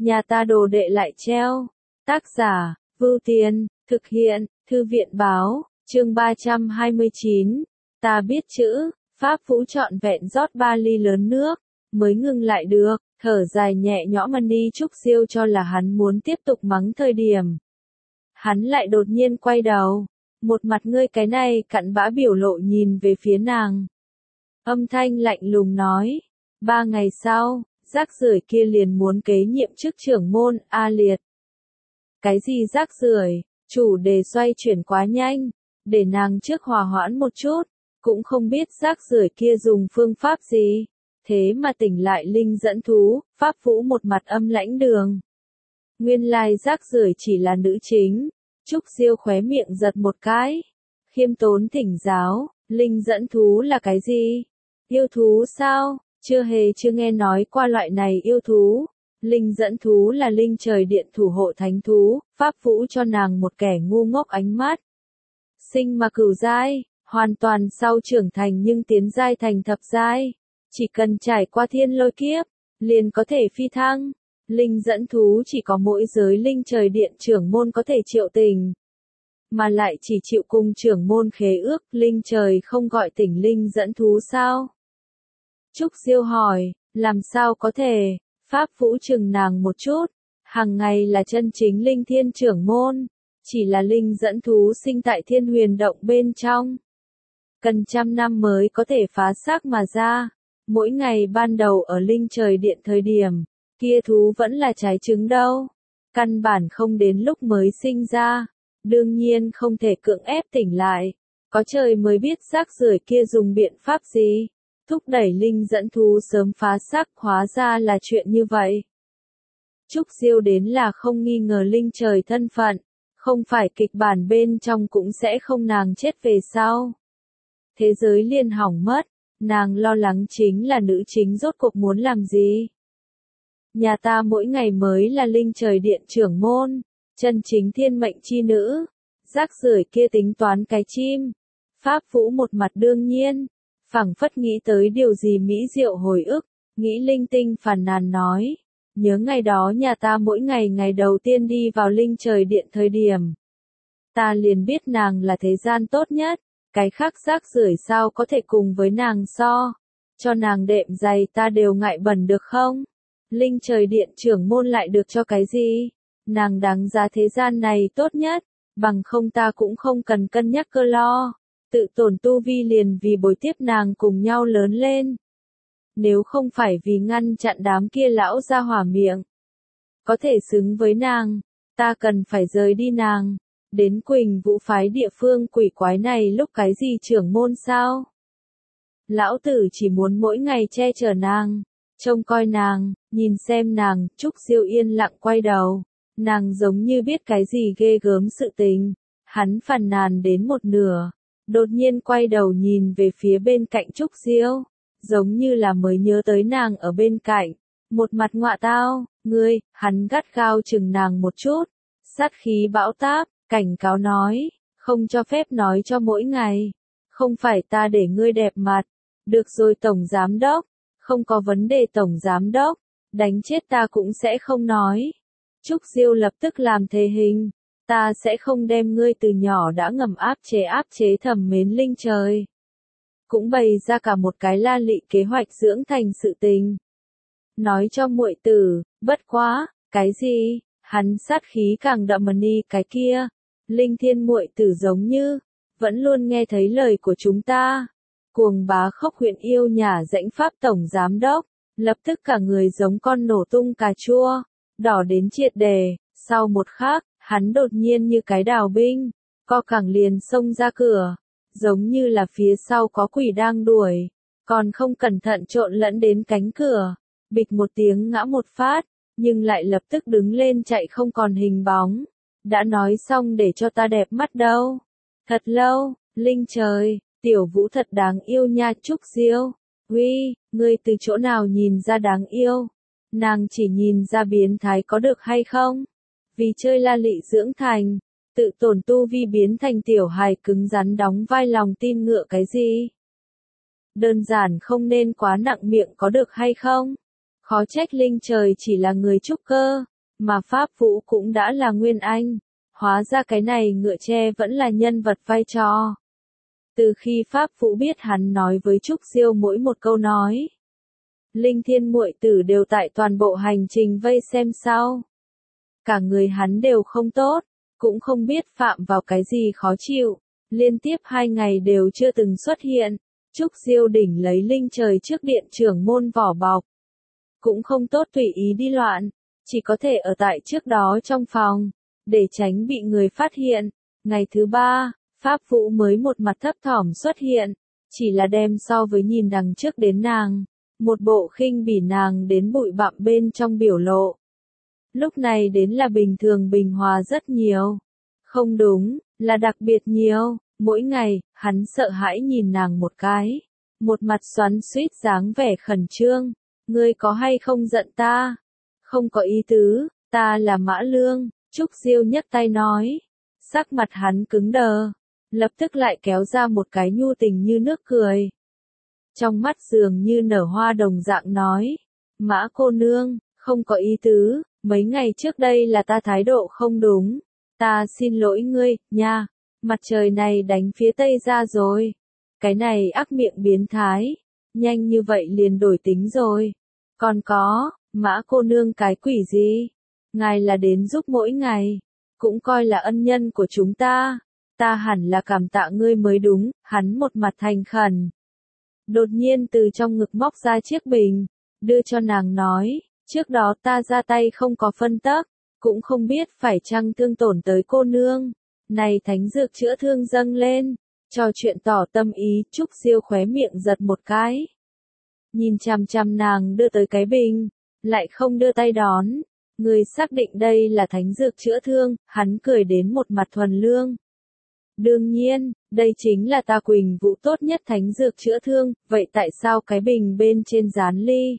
Nhà ta đồ đệ lại treo. Tác giả, Vưu Tiên, thực hiện, Thư viện báo, chương 329. Ta biết chữ, Pháp Vũ trọn vẹn rót 3 ly lớn nước, mới ngừng lại được, thở dài nhẹ nhõm đi Trúc Diêu cho là hắn muốn tiếp tục mắng thời điểm. Hắn lại đột nhiên quay đầu, một mặt ngươi cái này cặn bã biểu lộ nhìn về phía nàng. Âm thanh lạnh lùng nói, 3 ngày sau, rác rưởi kia liền muốn kế nhiệm chức trưởng môn, A Liệt. Cái gì rác rưởi, chủ đề xoay chuyển quá nhanh, để nàng trước hòa hoãn một chút, cũng không biết rác rưởi kia dùng phương pháp gì, thế mà tỉnh lại linh dẫn thú, Pháp Vũ một mặt âm lãnh đường. Nguyên lai rác rưởi chỉ là nữ chính, Trúc Diêu khóe miệng giật một cái, khiêm tốn thỉnh giáo, linh dẫn thú là cái gì? Yêu thú sao? Chưa nghe nói qua loại này yêu thú. Linh dẫn thú là linh trời điện thủ hộ thánh thú, Pháp Vũ cho nàng một kẻ ngu ngốc ánh mắt. Sinh mà cửu giai, hoàn toàn sau trưởng thành nhưng tiến giai thành thập giai. Chỉ cần trải qua thiên lôi kiếp, liền có thể phi thăng. Linh dẫn thú chỉ có mỗi giới linh trời điện trưởng môn có thể triệu tình. Mà lại chỉ chịu cùng trưởng môn khế ước, linh trời không gọi tỉnh linh dẫn thú sao? Trúc Diêu hỏi, làm sao có thể? Pháp Vũ chừng nàng một chút, hàng ngày là chân chính linh thiên trưởng môn, chỉ là linh dẫn thú sinh tại thiên huyền động bên trong. Cần trăm năm mới có thể phá xác mà ra, mỗi ngày ban đầu ở linh trời điện thời điểm, kia thú vẫn là trái trứng đâu, căn bản không đến lúc mới sinh ra, đương nhiên không thể cưỡng ép tỉnh lại, có trời mới biết rác rưởi kia dùng biện pháp gì. Thúc đẩy linh dẫn thú sớm phá xác, hóa ra là chuyện như vậy. Trúc Diêu đến là không nghi ngờ linh trời thân phận, không phải kịch bản bên trong cũng sẽ không nàng chết về sau. Thế giới liền hỏng mất, nàng lo lắng chính là nữ chính rốt cuộc muốn làm gì. Nhà ta mỗi ngày mới là linh trời điện trưởng môn, chân chính thiên mệnh chi nữ, rác rưởi kia tính toán cái chim. Pháp Vũ một mặt đương nhiên. Phảng phất nghĩ tới điều gì mỹ diệu hồi ức, nghĩ linh tinh phàn nàn nói, nhớ ngày đó nhà ta mỗi ngày đầu tiên đi vào linh trời điện thời điểm. Ta liền biết nàng là thế gian tốt nhất, cái khác rác rưởi sao có thể cùng với nàng so, cho nàng đệm giày ta đều ngại bẩn được không? Linh trời điện trưởng môn lại được cho cái gì? Nàng đáng giá thế gian này tốt nhất, bằng không ta cũng không cần cân nhắc cơ lo. Tự tổn tu vi liền vì bồi tiếp nàng cùng nhau lớn lên. Nếu không phải vì ngăn chặn đám kia lão ra hỏa miệng, có thể xứng với nàng, ta cần phải rời đi nàng, đến Quỳnh Vũ phái địa phương quỷ quái này lúc cái gì trưởng môn sao? Lão tử chỉ muốn mỗi ngày che chở nàng, trông coi nàng, nhìn xem nàng, Trúc Diêu yên lặng quay đầu, nàng giống như biết cái gì ghê gớm sự tình, hắn phàn nàn đến một nửa. Đột nhiên quay đầu nhìn về phía bên cạnh Trúc Diêu, giống như là mới nhớ tới nàng ở bên cạnh, một mặt ngọa tao, ngươi, hắn gắt gao chừng nàng một chút, sát khí bão táp, cảnh cáo nói, không cho phép nói cho mỗi ngày, không phải ta để ngươi đẹp mặt, được rồi tổng giám đốc, không có vấn đề tổng giám đốc, đánh chết ta cũng sẽ không nói. Trúc Diêu lập tức làm thề hình. Ta sẽ không đem ngươi từ nhỏ đã ngầm áp chế thầm mến linh trời. Cũng bày ra cả một cái la lị kế hoạch dưỡng thành sự tình. Nói cho muội tử, bất quá, cái gì, hắn sát khí càng đậm đi cái kia. Linh thiên muội tử giống như, vẫn luôn nghe thấy lời của chúng ta. Cuồng bá khốc huyện yêu nhà rãnh pháp tổng giám đốc, lập tức cả người giống con nổ tung cà chua, đỏ đến triệt đề, sau một khắc. Hắn đột nhiên như cái đào binh, co cẳng liền xông ra cửa, giống như là phía sau có quỷ đang đuổi, còn không cẩn thận trộn lẫn đến cánh cửa, bịch một tiếng ngã một phát, nhưng lại lập tức đứng lên chạy không còn hình bóng. Đã nói xong để cho ta đẹp mắt đâu. Thật lâu, linh trời, tiểu Vũ thật đáng yêu nha Trúc Diêu. Uy, ngươi từ chỗ nào nhìn ra đáng yêu? Nàng chỉ nhìn ra biến thái có được hay không? Vì chơi la lị dưỡng thành, tự tổn tu vi biến thành tiểu hài cứng rắn đóng vai lòng tin ngựa cái gì? Đơn giản không nên quá nặng miệng có được hay không? Khó trách linh trời chỉ là người trúc cơ, mà Pháp Vũ cũng đã là Nguyên Anh. Hóa ra cái này ngựa tre vẫn là nhân vật vai trò. Từ khi Pháp Vũ biết hắn nói với Trúc Diêu mỗi một câu nói, Linh Thiên muội tử đều tại toàn bộ hành trình vây xem sau. Cả người hắn đều không tốt, cũng không biết phạm vào cái gì khó chịu, liên tiếp 2 ngày đều chưa từng xuất hiện. Trúc Diêu đỉnh lấy linh trời trước điện trưởng môn vỏ bọc. Cũng không tốt tùy ý đi loạn, chỉ có thể ở tại trước đó trong phòng, để tránh bị người phát hiện. Ngày thứ 3, Pháp Vũ mới một mặt thấp thỏm xuất hiện, chỉ là đem so với nhìn đằng trước đến nàng, một bộ khinh bỉ nàng đến bụi bặm bên trong biểu lộ. Lúc này đến là bình thường bình hòa rất nhiều. Không đúng, là đặc biệt nhiều. Mỗi ngày, hắn sợ hãi nhìn nàng một cái. Một mặt xoắn xuýt dáng vẻ khẩn trương. Ngươi có hay không giận ta? Không có ý tứ, ta là Mã Lương. Trúc Diêu nhấc tay nói. Sắc mặt hắn cứng đờ. Lập tức lại kéo ra một cái nhu tình như nước cười. Trong mắt dường như nở hoa đồng dạng nói. Mã cô nương, không có ý tứ. Mấy ngày trước đây là ta thái độ không đúng. Ta xin lỗi ngươi, nha. Mặt trời này đánh phía tây ra rồi. Cái này ác miệng biến thái. Nhanh như vậy liền đổi tính rồi. Còn có, Mã cô nương cái quỷ gì? Ngài là đến giúp mỗi ngày. Cũng coi là ân nhân của chúng ta. Ta hẳn là cảm tạ ngươi mới đúng. Hắn một mặt thành khẩn. Đột nhiên từ trong ngực móc ra chiếc bình. Đưa cho nàng nói. Trước đó ta ra tay không có phân tắc. Cũng không biết phải chăng thương tổn tới cô nương. Này thánh dược chữa thương dâng lên. Trò chuyện tỏ tâm ý. Trúc Diêu khóe miệng giật một cái. Nhìn chằm chằm nàng đưa tới cái bình. Lại không đưa tay đón. Người xác định đây là thánh dược chữa thương. Hắn cười đến một mặt thuần lương. Đương nhiên, đây chính là ta Quỳnh Vũ tốt nhất thánh dược chữa thương. Vậy tại sao cái bình bên trên dán ly?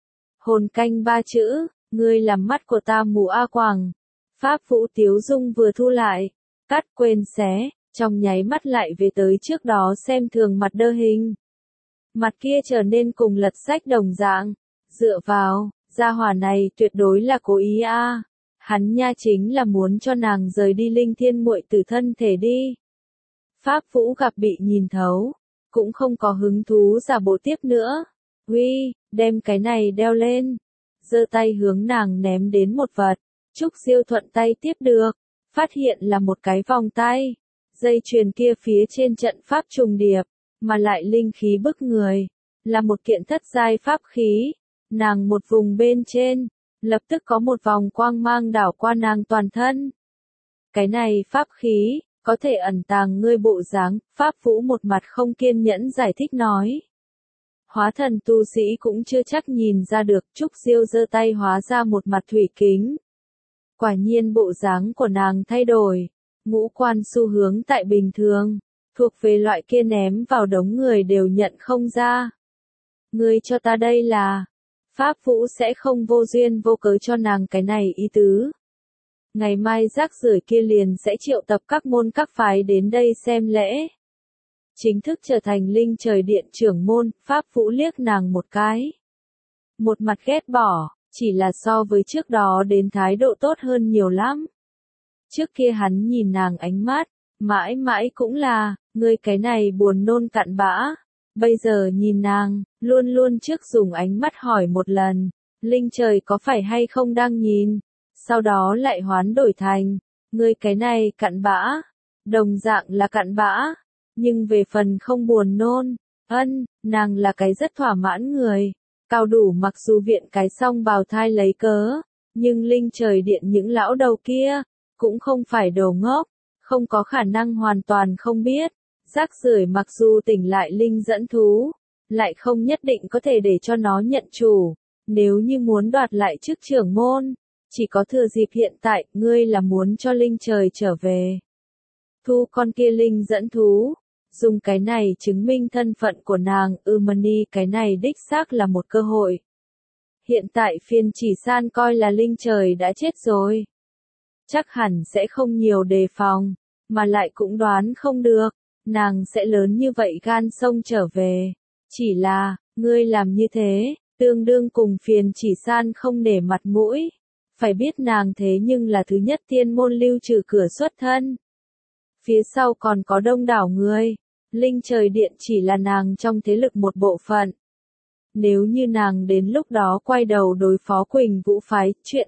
Hồn canh 3 chữ. Ngươi làm mắt của ta mù a quàng. Pháp Vũ Tiếu Dung vừa thu lại. Cắt quên xé. Trong nháy mắt lại về tới trước đó xem thường mặt đơ hình. Mặt kia trở nên cùng lật sách đồng dạng. Dựa vào, gia hỏa này tuyệt đối là cố ý a. Hắn nha chính là muốn cho nàng rời đi Linh Thiên muội tử thân thể đi. Pháp Vũ gặp bị nhìn thấu. Cũng không có hứng thú giả bộ tiếp nữa. Uy, đem cái này đeo lên. Giơ tay hướng nàng ném đến một vật. Trúc Diêu thuận tay tiếp được. Phát hiện là một cái vòng tay. Dây chuyền kia phía trên trận pháp trùng điệp. Mà lại linh khí bức người. Là một kiện thất giai pháp khí. Nàng một vùng bên trên. Lập tức có một vòng quang mang đảo qua nàng toàn thân. Cái này pháp khí. Có thể ẩn tàng ngươi bộ dáng. Pháp Vũ một mặt không kiên nhẫn giải thích nói. Hóa thần tu sĩ cũng chưa chắc nhìn ra được. Trúc Diêu giơ tay hóa ra một mặt thủy kính. Quả nhiên bộ dáng của nàng thay đổi. Ngũ quan xu hướng tại bình thường. Thuộc về loại kia ném vào đống người đều nhận không ra. Ngươi cho ta đây là. Pháp Vũ sẽ không vô duyên vô cớ cho nàng cái này ý tứ. Ngày mai rác rưởi kia liền sẽ triệu tập các môn các phái đến đây xem lễ. Chính thức trở thành linh trời điện trưởng môn. Pháp Vũ liếc nàng một cái. Một mặt ghét bỏ. Chỉ là so với trước đó đến thái độ tốt hơn nhiều lắm. Trước kia hắn nhìn nàng ánh mắt, mãi mãi cũng là, ngươi cái này buồn nôn cặn bã. Bây giờ nhìn nàng, luôn luôn trước dùng ánh mắt hỏi một lần, linh trời có phải hay không đang nhìn. Sau đó lại hoán đổi thành, ngươi cái này cặn bã. Đồng dạng là cặn bã, nhưng về phần không buồn nôn, nàng là cái rất thỏa mãn người. Cao đủ mặc dù viện cái xong bào thai lấy cớ, nhưng linh trời điện những lão đầu kia, cũng không phải đồ ngốc, không có khả năng hoàn toàn không biết. Rác rưởi mặc dù tỉnh lại linh dẫn thú, lại không nhất định có thể để cho nó nhận chủ. Nếu như muốn đoạt lại chức trưởng môn, chỉ có thừa dịp hiện tại, ngươi là muốn cho linh trời trở về. Thu con kia linh dẫn thú. Dùng cái này chứng minh thân phận của nàng, Umani cái này đích xác là một cơ hội. Hiện tại phiên chỉ san coi là linh trời đã chết rồi. Chắc hẳn sẽ không nhiều đề phòng, mà lại cũng đoán không được, nàng sẽ lớn như vậy gan sông trở về. Chỉ là, ngươi làm như thế, tương đương cùng phiền chỉ san không nể mặt mũi. phải biết nàng thế nhưng là thứ nhất tiên môn Lưu Trừ cửa xuất thân. Phía sau còn có đông đảo người, Linh Trời Điện chỉ là nàng trong thế lực một bộ phận. Nếu như nàng đến lúc đó quay đầu đối phó Quỳnh Vũ phái, chuyện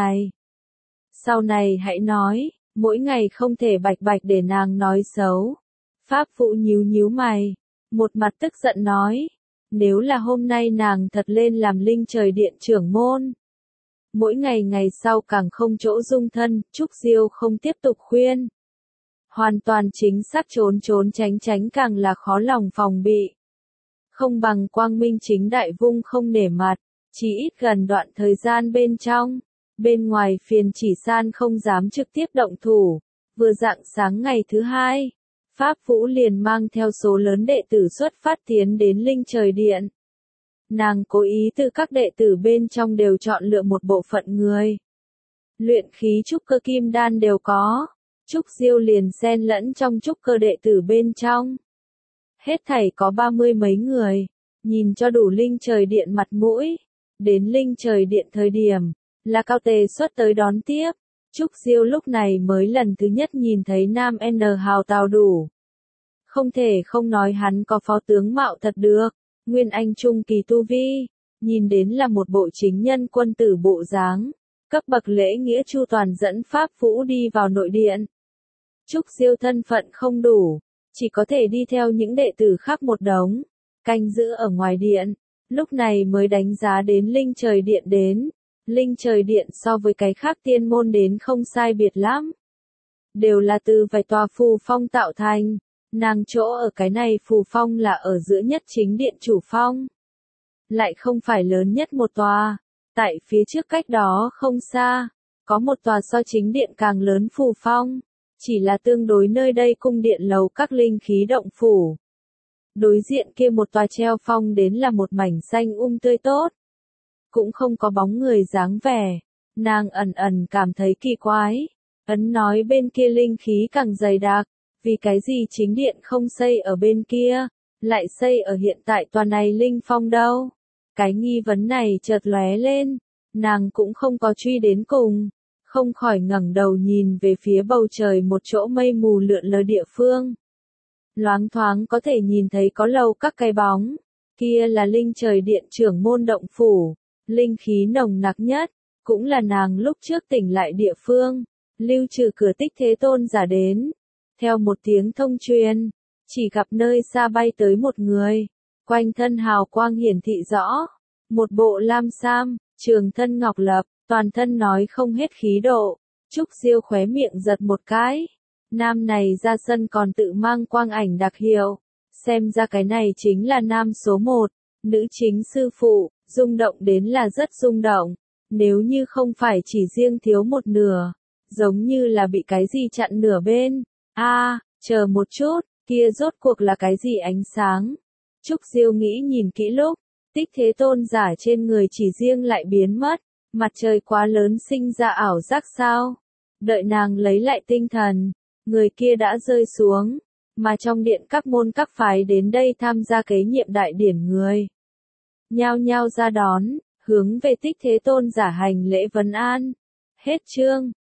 sau này hãy nói, mỗi ngày không thể bạch bạch để nàng nói xấu. Pháp Vũ nhíu nhíu mày, một mặt tức giận nói, nếu là hôm nay nàng thật lên làm Linh Trời Điện trưởng môn, mỗi ngày sau càng không chỗ dung thân, Trúc Diêu không tiếp tục khuyên. Hoàn toàn chính xác trốn tránh càng là khó lòng phòng bị. Không bằng quang minh chính đại vung không nể mặt, chỉ ít gần đoạn thời gian bên trong. Bên ngoài phiền chỉ san không dám trực tiếp động thủ. Vừa rạng sáng ngày thứ hai, Pháp Vũ liền mang theo số lớn đệ tử xuất phát tiến đến Linh Trời Điện. Nàng cố ý từ các đệ tử bên trong đều chọn lựa một bộ phận người. Luyện khí trúc cơ kim đan đều có. Trúc Diêu liền xen lẫn trong trúc cơ đệ tử bên trong. Hết thảy có 30 mấy người, nhìn cho đủ Linh Trời Điện mặt mũi. Đến Linh Trời Điện thời điểm, là Cao Tề xuất tới đón tiếp. Trúc Diêu lúc này mới lần thứ nhất nhìn thấy Nam N Hào Tào Đủ. Không thể không nói hắn có phó tướng mạo thật được, Nguyên Anh trung kỳ tu vi, nhìn đến là một bộ chính nhân quân tử bộ dáng, cấp bậc lễ nghĩa chu toàn dẫn Pháp Vũ đi vào nội điện. Trúc Diêu thân phận không đủ, chỉ có thể đi theo những đệ tử khác một đống, canh giữ ở ngoài điện, lúc này mới đánh giá đến Linh Trời Điện đến. Linh Trời Điện so với cái khác tiên môn đến không sai biệt lắm. Đều là từ vài tòa phù phong tạo thành, nàng chỗ ở cái này phù phong là ở giữa nhất chính điện chủ phong. Lại không phải lớn nhất một tòa, tại phía trước cách đó không xa, có một tòa so chính điện càng lớn phù phong, chỉ là tương đối nơi đây cung điện lầu các linh khí động phủ. Đối diện kia một tòa treo phong đến là một mảnh xanh tươi tốt. Cũng không có bóng người dáng vẻ, nàng ẩn cảm thấy kỳ quái, ấn nói bên kia linh khí càng dày đặc, vì cái gì chính điện không xây ở bên kia, lại xây ở hiện tại tòa này linh phong đâu. Cái nghi vấn này chợt lóe lên, nàng cũng không có truy đến cùng, không khỏi ngẩng đầu nhìn về phía bầu trời một chỗ mây mù lượn lờ địa phương. Loáng thoáng có thể nhìn thấy có lầu các cái bóng, kia là Linh Trời Điện trưởng môn động phủ. Linh khí nồng nặc nhất, cũng là nàng lúc trước tỉnh lại địa phương, Lưu Trừ cửa Tích Thế Tôn giả đến. Theo một tiếng thông truyền, chỉ gặp nơi xa bay tới một người, quanh thân hào quang hiển thị rõ, một bộ lam sam, trường thân ngọc lập, toàn thân nói không hết khí độ. Trúc Diêu khóe miệng giật một cái, nam này ra sân còn tự mang quang ảnh đặc hiệu, xem ra cái này chính là nam số 1, nữ chính sư phụ. Rung động đến là rất rung động, nếu như không phải chỉ riêng thiếu một nửa, giống như là bị cái gì chặn nửa bên. Chờ một chút, kia rốt cuộc là cái gì ánh sáng? Trúc Diêu nghĩ nhìn kỹ lúc, Tích Thế Tôn giả trên người chỉ riêng lại biến mất, mặt trời quá lớn sinh ra ảo giác sao? Đợi nàng lấy lại tinh thần, người kia đã rơi xuống, mà trong điện các môn các phái đến đây tham gia kế nhiệm đại điển người. Nhao nhao ra đón, hướng về Tích Thế Tôn giả hành lễ vấn an. Hết chương.